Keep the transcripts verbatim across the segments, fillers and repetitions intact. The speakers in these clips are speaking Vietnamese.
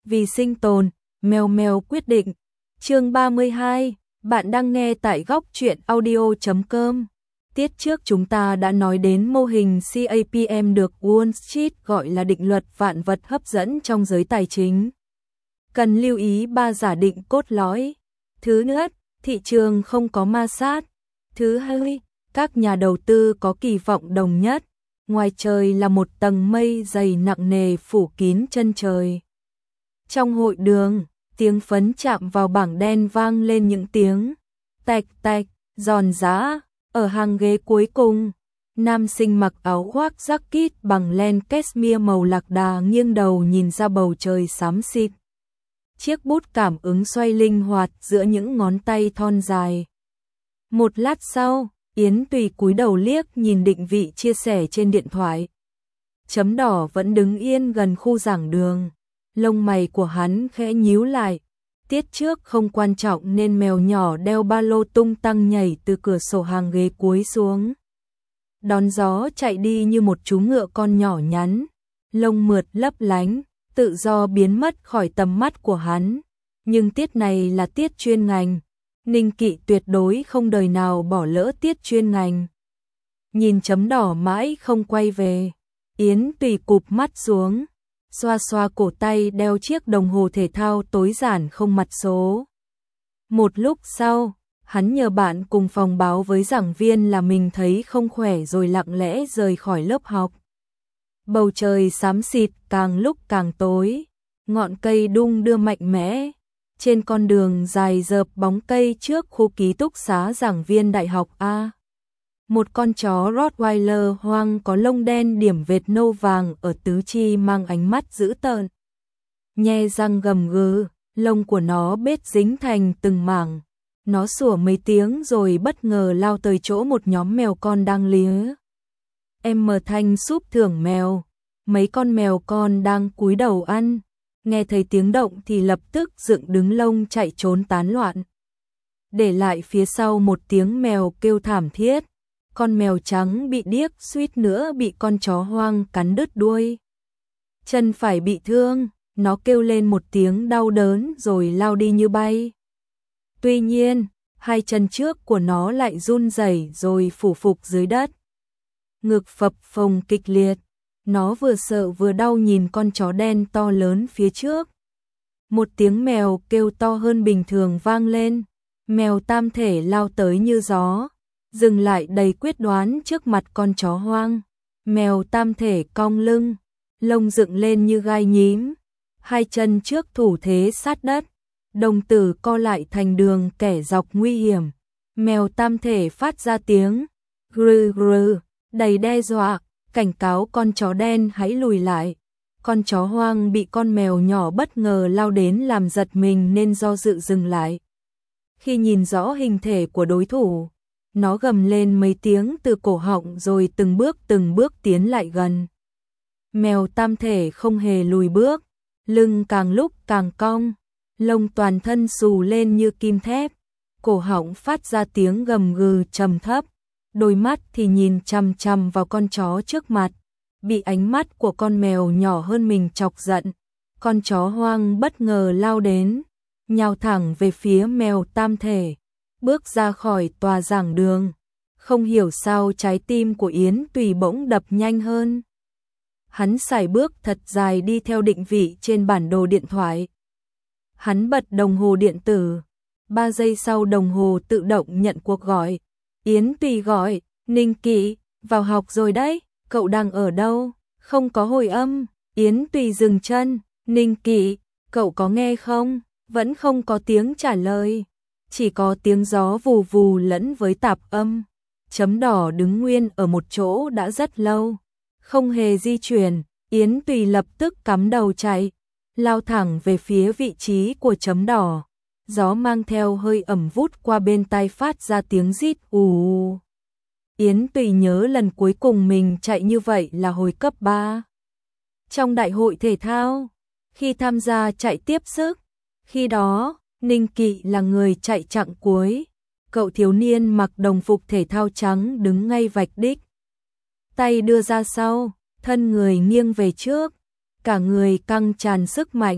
vì sinh tồn, mèo mèo quyết định. Chương ba mươi hai, bạn đang nghe tại góc truyện audio chấm com. Tiết trước chúng ta đã nói đến mô hình xê a pê em được Wall Street gọi là định luật vạn vật hấp dẫn trong giới tài chính. Cần lưu ý ba giả định cốt lõi. Thứ nhất, thị trường không có ma sát. Thứ hai, các nhà đầu tư có kỳ vọng đồng nhất. Ngoài trời là một tầng mây dày nặng nề phủ kín chân trời. Trong hội đường, tiếng phấn chạm vào bảng đen vang lên những tiếng tạch tạch, giòn giã. Ở hàng ghế cuối cùng, nam sinh mặc áo khoác jacket bằng len cashmere màu lạc đà nghiêng đầu nhìn ra bầu trời xám xịt. Chiếc bút cảm ứng xoay linh hoạt giữa những ngón tay thon dài. Một lát sau, Yến Tùy cúi đầu liếc nhìn định vị chia sẻ trên điện thoại. Chấm đỏ vẫn đứng yên gần khu giảng đường. Lông mày của hắn khẽ nhíu lại. Tiết trước không quan trọng nên mèo nhỏ đeo ba lô tung tăng nhảy từ cửa sổ hàng ghế cuối xuống. Đón gió chạy đi như một chú ngựa con nhỏ nhắn. Lông mượt lấp lánh, tự do biến mất khỏi tầm mắt của hắn. Nhưng tiết này là tiết chuyên ngành. Ninh Kỵ tuyệt đối không đời nào bỏ lỡ tiết chuyên ngành. Nhìn chấm đỏ mãi không quay về, Yến Tùy cụp mắt xuống, xoa xoa cổ tay đeo chiếc đồng hồ thể thao tối giản không mặt số. Một lúc sau, hắn nhờ bạn cùng phòng báo với giảng viên là mình thấy không khỏe rồi lặng lẽ rời khỏi lớp học. Bầu trời xám xịt càng lúc càng tối, ngọn cây đung đưa mạnh mẽ. Trên con đường dài dợp bóng cây trước khu ký túc xá giảng viên đại học A. Một con chó Rottweiler hoang có lông đen điểm vệt nâu vàng ở tứ chi mang ánh mắt dữ tợn. Nhe răng gầm gừ, lông của nó bết dính thành từng mảng. Nó sủa mấy tiếng rồi bất ngờ lao tới chỗ một nhóm mèo con đang lía. Em mở thanh súp thưởng mèo. Mấy con mèo con đang cúi đầu ăn. Nghe thấy tiếng động thì lập tức dựng đứng lông chạy trốn tán loạn. Để lại phía sau một tiếng mèo kêu thảm thiết. Con mèo trắng bị điếc suýt nữa bị con chó hoang cắn đứt đuôi. Chân phải bị thương, nó kêu lên một tiếng đau đớn rồi lao đi như bay. Tuy nhiên, hai chân trước của nó lại run rẩy rồi phủ phục dưới đất. Ngực phập phồng kịch liệt. Nó vừa sợ vừa đau nhìn con chó đen to lớn phía trước. Một tiếng mèo kêu to hơn bình thường vang lên. Mèo tam thể lao tới như gió, dừng lại đầy quyết đoán trước mặt con chó hoang. Mèo tam thể cong lưng, lông dựng lên như gai nhím, hai chân trước thủ thế sát đất, đồng tử co lại thành đường kẻ dọc nguy hiểm. Mèo tam thể phát ra tiếng grừ grừ, đầy đe dọa, cảnh cáo con chó đen hãy lùi lại. Con chó hoang bị con mèo nhỏ bất ngờ lao đến làm giật mình nên do dự dừng lại. Khi nhìn rõ hình thể của đối thủ, nó gầm lên mấy tiếng từ cổ họng rồi từng bước từng bước tiến lại gần. Mèo tam thể không hề lùi bước, lưng càng lúc càng cong, lông toàn thân xù lên như kim thép, cổ họng phát ra tiếng gầm gừ trầm thấp. Đôi mắt thì nhìn chằm chằm vào con chó trước mặt, bị ánh mắt của con mèo nhỏ hơn mình chọc giận. Con chó hoang bất ngờ lao đến, nhào thẳng về phía mèo tam thể, bước ra khỏi tòa giảng đường. Không hiểu sao trái tim của Yến Tùy bỗng đập nhanh hơn. Hắn sải bước thật dài đi theo định vị trên bản đồ điện thoại. Hắn bật đồng hồ điện tử, ba giây sau đồng hồ tự động nhận cuộc gọi. Yến Tùy gọi, Ninh Kỵ, vào học rồi đấy, cậu đang ở đâu? Không có hồi âm. Yến Tùy dừng chân, Ninh Kỵ, cậu có nghe không? Vẫn không có tiếng trả lời, chỉ có tiếng gió vù vù lẫn với tạp âm. Chấm đỏ đứng nguyên ở một chỗ đã rất lâu, không hề di chuyển. Yến Tùy lập tức cắm đầu chạy, lao thẳng về phía vị trí của chấm đỏ. Gió mang theo hơi ẩm vút qua bên tai phát ra tiếng rít ù. Yến Tùy nhớ lần cuối cùng mình chạy như vậy là hồi cấp ba. Trong đại hội thể thao, khi tham gia chạy tiếp sức, khi đó, Ninh Kỵ là người chạy chặng cuối. Cậu thiếu niên mặc đồng phục thể thao trắng đứng ngay vạch đích. Tay đưa ra sau, thân người nghiêng về trước, cả người căng tràn sức mạnh,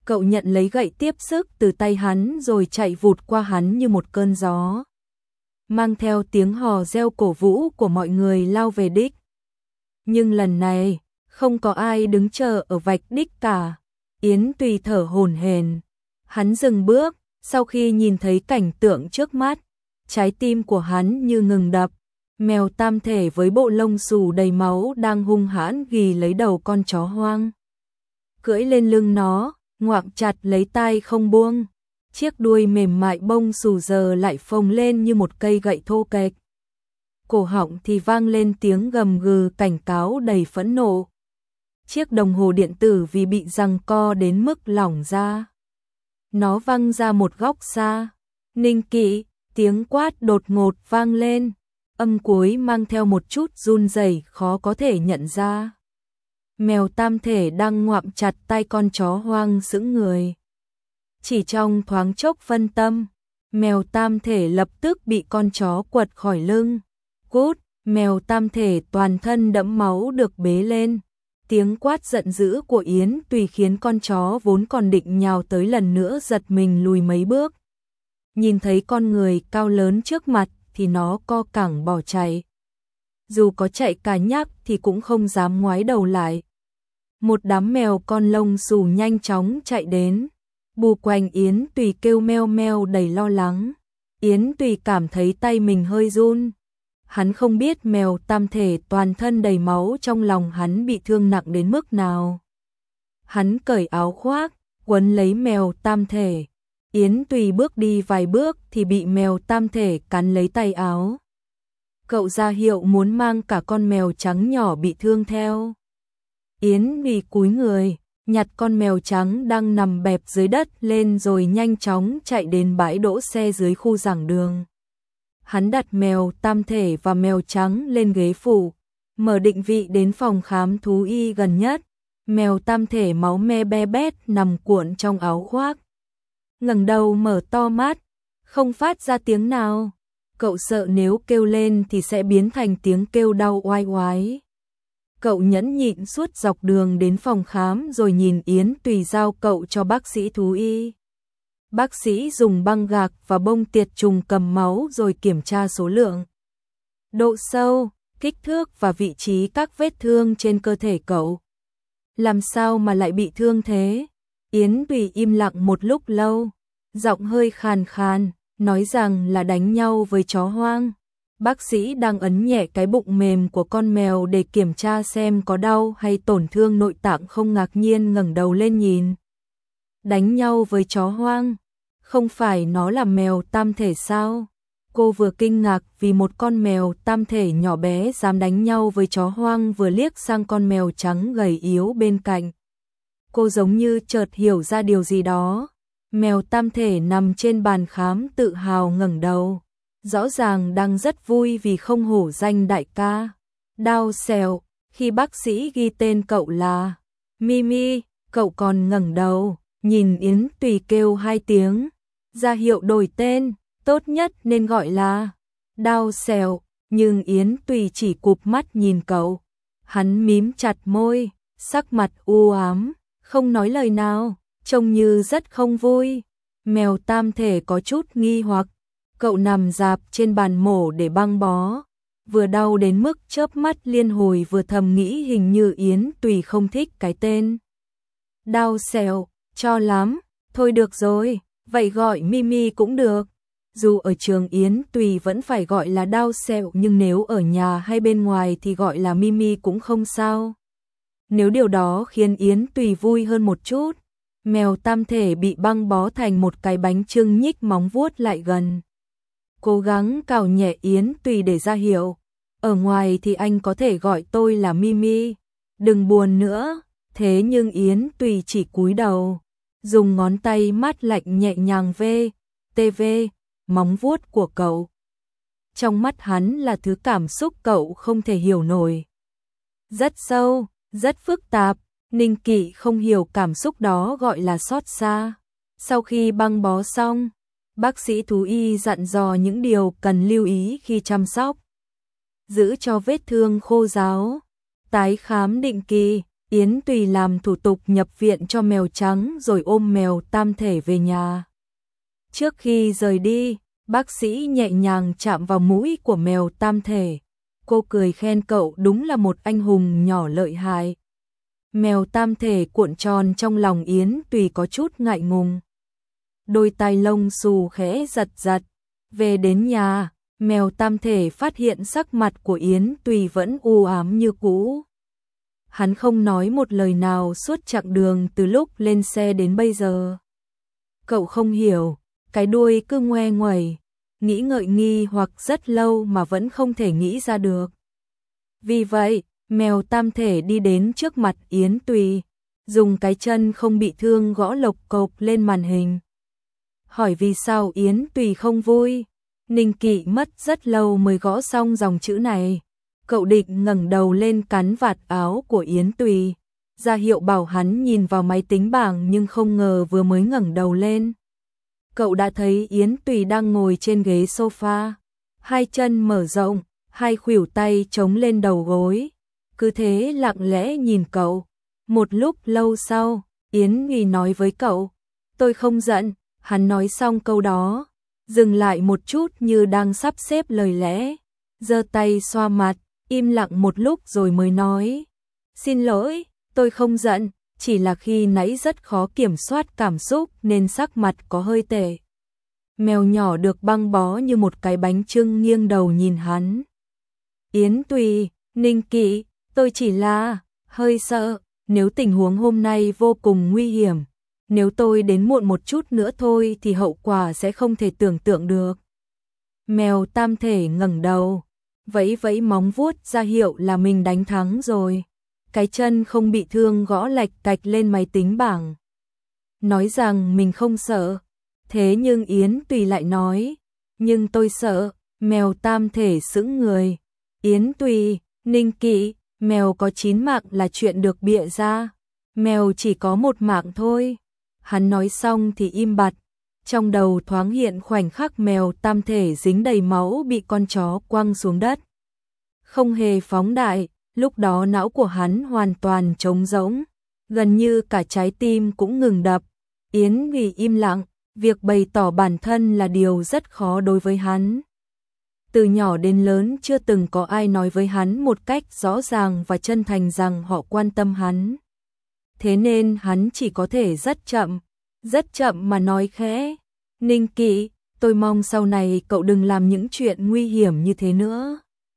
Cậu nhận lấy gậy tiếp sức từ tay hắn rồi chạy vụt qua hắn như một cơn gió, mang theo tiếng hò reo cổ vũ của mọi người lao về đích. Nhưng lần này, không có ai đứng chờ ở vạch đích cả. Yến Tùy thở hổn hển, hắn dừng bước, sau khi nhìn thấy cảnh tượng trước mắt, trái tim của hắn như ngừng đập. Mèo tam thể với bộ lông xù đầy máu đang hung hãn ghì lấy đầu con chó hoang. Cưỡi lên lưng nó, ngoạm chặt lấy tai không buông. Chiếc đuôi mềm mại bông xù giờ lại phồng lên như một cây gậy thô kệch. Cổ họng thì vang lên tiếng gầm gừ cảnh cáo đầy phẫn nộ. Chiếc đồng hồ điện tử vì bị giằng co đến mức lỏng ra. Nó văng ra một góc xa. Ninh Kỵ, tiếng quát đột ngột vang lên. Âm cuối mang theo một chút run rẩy khó có thể nhận ra. Mèo tam thể đang ngoạm chặt tay con chó hoang sững người. Chỉ trong thoáng chốc phân tâm, mèo tam thể lập tức bị con chó quật khỏi lưng. Cút, mèo tam thể toàn thân đẫm máu được bế lên. Tiếng quát giận dữ của Yến Tùy khiến con chó vốn còn định nhào tới lần nữa giật mình lùi mấy bước. Nhìn thấy con người cao lớn trước mặt thì nó co cẳng bỏ chạy. Dù có chạy cả nhắc thì cũng không dám ngoái đầu lại. Một đám mèo con lông xù nhanh chóng chạy đến. Bù quanh Yến Tùy kêu meo meo đầy lo lắng. Yến Tùy cảm thấy tay mình hơi run. Hắn không biết mèo tam thể toàn thân đầy máu trong lòng hắn bị thương nặng đến mức nào. Hắn cởi áo khoác, quấn lấy mèo tam thể. Yến Tùy bước đi vài bước thì bị mèo tam thể cắn lấy tay áo. Cậu ra hiệu muốn mang cả con mèo trắng nhỏ bị thương theo. Yến Tùy cúi người, nhặt con mèo trắng đang nằm bẹp dưới đất lên rồi nhanh chóng chạy đến bãi đỗ xe dưới khu giảng đường. Hắn đặt mèo tam thể và mèo trắng lên ghế phụ, mở định vị đến phòng khám thú y gần nhất. Mèo tam thể máu me be bét nằm cuộn trong áo khoác. Ngẩng đầu mở to mắt, không phát ra tiếng nào. Cậu sợ nếu kêu lên thì sẽ biến thành tiếng kêu đau oai oái. Cậu nhẫn nhịn suốt dọc đường đến phòng khám rồi nhìn Yến Tùy giao cậu cho bác sĩ thú y. Bác sĩ dùng băng gạc và bông tiệt trùng cầm máu rồi kiểm tra số lượng, độ sâu, kích thước và vị trí các vết thương trên cơ thể cậu. Làm sao mà lại bị thương thế? Yến Tùy im lặng một lúc lâu, giọng hơi khàn khàn, nói rằng là đánh nhau với chó hoang. Bác sĩ đang ấn nhẹ cái bụng mềm của con mèo để kiểm tra xem có đau hay tổn thương nội tạng không, ngạc nhiên ngẩng đầu lên nhìn. Đánh nhau với chó hoang? Không phải nó là mèo tam thể sao? Cô vừa kinh ngạc vì một con mèo tam thể nhỏ bé dám đánh nhau với chó hoang, vừa liếc sang con mèo trắng gầy yếu bên cạnh. Cô giống như chợt hiểu ra điều gì đó. Mèo tam thể nằm trên bàn khám tự hào ngẩng đầu, rõ ràng đang rất vui vì không hổ danh đại ca. Đao xèo, khi bác sĩ ghi tên cậu là Mimi, cậu còn ngẩng đầu, nhìn Yến Tùy kêu hai tiếng, ra hiệu đổi tên, tốt nhất nên gọi là Đao xèo, nhưng Yến Tùy chỉ cụp mắt nhìn cậu. Hắn mím chặt môi, sắc mặt u ám, không nói lời nào, trông như rất không vui. Mèo tam thể có chút nghi hoặc, cậu nằm rạp trên bàn mổ để băng bó, vừa đau đến mức chớp mắt liên hồi, vừa thầm nghĩ hình như Yến Tùy không thích cái tên Đao xèo cho lắm. Thôi được rồi, vậy gọi Mimi cũng được. Dù ở trường Yến Tùy vẫn phải gọi là Đao xèo, nhưng nếu ở nhà hay bên ngoài thì gọi là Mimi cũng không sao. Nếu điều đó khiến Yến Tùy vui hơn một chút. Mèo tam thể bị băng bó thành một cái bánh chưng nhích móng vuốt lại gần, cố gắng cào nhẹ Yến Tùy để ra hiệu. Ở ngoài thì anh có thể gọi tôi là Mimi, đừng buồn nữa. Thế nhưng Yến Tùy chỉ cúi đầu, dùng ngón tay mát lạnh nhẹ nhàng vê, tê vê, móng vuốt của cậu. Trong mắt hắn là thứ cảm xúc cậu không thể hiểu nổi. Rất sâu, rất phức tạp. Ninh Kỵ không hiểu cảm xúc đó gọi là xót xa. Sau khi băng bó xong, bác sĩ thú y dặn dò những điều cần lưu ý khi chăm sóc. Giữ cho vết thương khô ráo, tái khám định kỳ, Yến Tùy làm thủ tục nhập viện cho mèo trắng rồi ôm mèo tam thể về nhà. Trước khi rời đi, bác sĩ nhẹ nhàng chạm vào mũi của mèo tam thể. Cô cười khen cậu đúng là một anh hùng nhỏ lợi hại. Mèo tam thể cuộn tròn trong lòng Yến Tùy có chút ngại ngùng. Đôi tai lông xù khẽ giật giật. Về đến nhà, mèo tam thể phát hiện sắc mặt của Yến Tùy vẫn u ám như cũ. Hắn không nói một lời nào suốt chặng đường từ lúc lên xe đến bây giờ. Cậu không hiểu, cái đuôi cứ ngoe nguẩy, nghĩ ngợi nghi hoặc rất lâu mà vẫn không thể nghĩ ra được. Vì vậy, mèo tam thể đi đến trước mặt Yến Tùy, dùng cái chân không bị thương gõ lộc cộc lên màn hình. Hỏi vì sao Yến Tùy không vui, Ninh Kỵ mất rất lâu mới gõ xong dòng chữ này. Cậu định ngẩng đầu lên cắn vạt áo của Yến Tùy, ra hiệu bảo hắn nhìn vào máy tính bảng, nhưng không ngờ vừa mới ngẩng đầu lên, cậu đã thấy Yến Tùy đang ngồi trên ghế sofa, hai chân mở rộng, hai khuỷu tay chống lên đầu gối, cứ thế lặng lẽ nhìn cậu. Một lúc lâu sau, Yến Tùy nói với cậu, tôi không giận. Hắn nói xong câu đó, dừng lại một chút như đang sắp xếp lời lẽ, giơ tay xoa mặt, im lặng một lúc rồi mới nói, xin lỗi, tôi không giận, chỉ là khi nãy rất khó kiểm soát cảm xúc nên sắc mặt có hơi tệ. Mèo nhỏ được băng bó như một cái bánh chưng nghiêng đầu nhìn hắn. Yến Tùy, Ninh Kỵ, tôi chỉ là hơi sợ, nếu tình huống hôm nay vô cùng nguy hiểm, nếu tôi đến muộn một chút nữa thôi thì hậu quả sẽ không thể tưởng tượng được. Mèo tam thể ngẩng đầu, vẫy vẫy móng vuốt ra hiệu là mình đánh thắng rồi. Cái chân không bị thương gõ lạch cạch lên máy tính bảng. Nói rằng mình không sợ. Thế nhưng Yến Tùy lại nói, nhưng tôi sợ. Mèo tam thể sững người. Yến Tùy, Ninh Kỵ, mèo có chín mạng là chuyện được bịa ra. Mèo chỉ có một mạng thôi. Hắn nói xong thì im bặt. Trong đầu thoáng hiện khoảnh khắc mèo tam thể dính đầy máu bị con chó quăng xuống đất. Không hề phóng đại, lúc đó não của hắn hoàn toàn trống rỗng, gần như cả trái tim cũng ngừng đập. Yến Tùy im lặng, việc bày tỏ bản thân là điều rất khó đối với hắn. Từ nhỏ đến lớn chưa từng có ai nói với hắn một cách rõ ràng và chân thành rằng họ quan tâm hắn. Thế nên hắn chỉ có thể rất chậm, rất chậm mà nói khẽ, Ninh Kỵ, tôi mong sau này cậu đừng làm những chuyện nguy hiểm như thế nữa.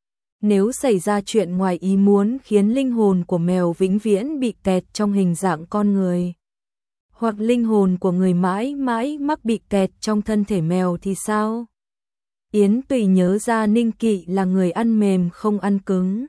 Nếu xảy ra chuyện ngoài ý muốn khiến linh hồn của mèo vĩnh viễn bị kẹt trong hình dạng con người, hoặc linh hồn của người mãi mãi mắc bị kẹt trong thân thể mèo thì sao? Yến Tùy nhớ ra Ninh Kỵ là người ăn mềm không ăn cứng.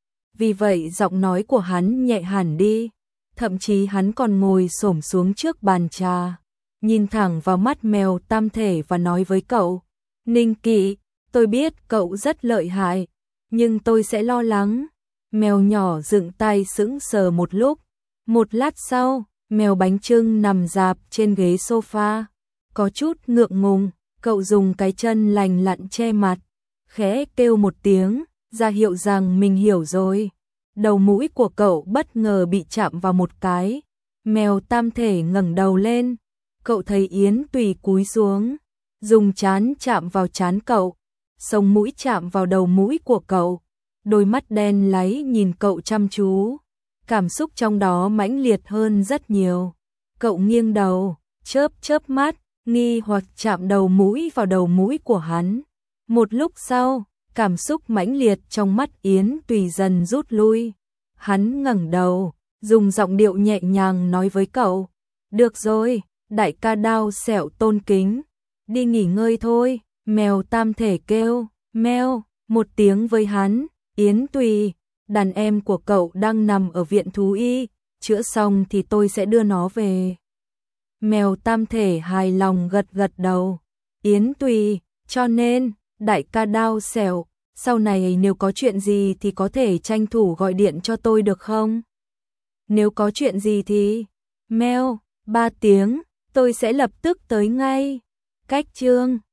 Vì vậy giọng nói của hắn nhẹ hẳn đi, thậm chí hắn còn ngồi xổm xuống trước bàn trà, nhìn thẳng vào mắt mèo tam thể và nói với cậu, Ninh Kỵ, tôi biết cậu rất lợi hại, nhưng tôi sẽ lo lắng. Mèo nhỏ dựng tay sững sờ một lúc. Một lát sau, mèo bánh chưng nằm rạp trên ghế sofa, có chút ngượng ngùng, cậu dùng cái chân lành lặn che mặt, khẽ kêu một tiếng, ra hiệu rằng mình hiểu rồi. Đầu mũi của cậu bất ngờ bị chạm vào một cái. Mèo tam thể ngẩng đầu lên, cậu thấy Yến Tùy cúi xuống, dùng trán chạm vào trán cậu, sống mũi chạm vào đầu mũi của cậu, đôi mắt đen láy nhìn cậu chăm chú, cảm xúc trong đó mãnh liệt hơn rất nhiều. Cậu nghiêng đầu, chớp chớp mắt, nghi hoặc chạm đầu mũi vào đầu mũi của hắn. Một lúc sau, cảm xúc mãnh liệt trong mắt Yến Tùy dần rút lui. Hắn ngẩng đầu, dùng giọng điệu nhẹ nhàng nói với cậu, được rồi, đại ca Đao Sẹo tôn kính, đi nghỉ ngơi thôi. Mèo tam thể kêu, meo, một tiếng với hắn. Yến Tùy, đàn em của cậu đang nằm ở viện thú y, chữa xong thì tôi sẽ đưa nó về. Mèo tam thể hài lòng gật gật đầu. Yến Tùy, cho nên, đại ca Đao Sẹo, sau này nếu có chuyện gì thì có thể tranh thủ gọi điện cho tôi được không? Nếu có chuyện gì thì, meo, ba tiếng, tôi sẽ lập tức tới ngay. Cách chương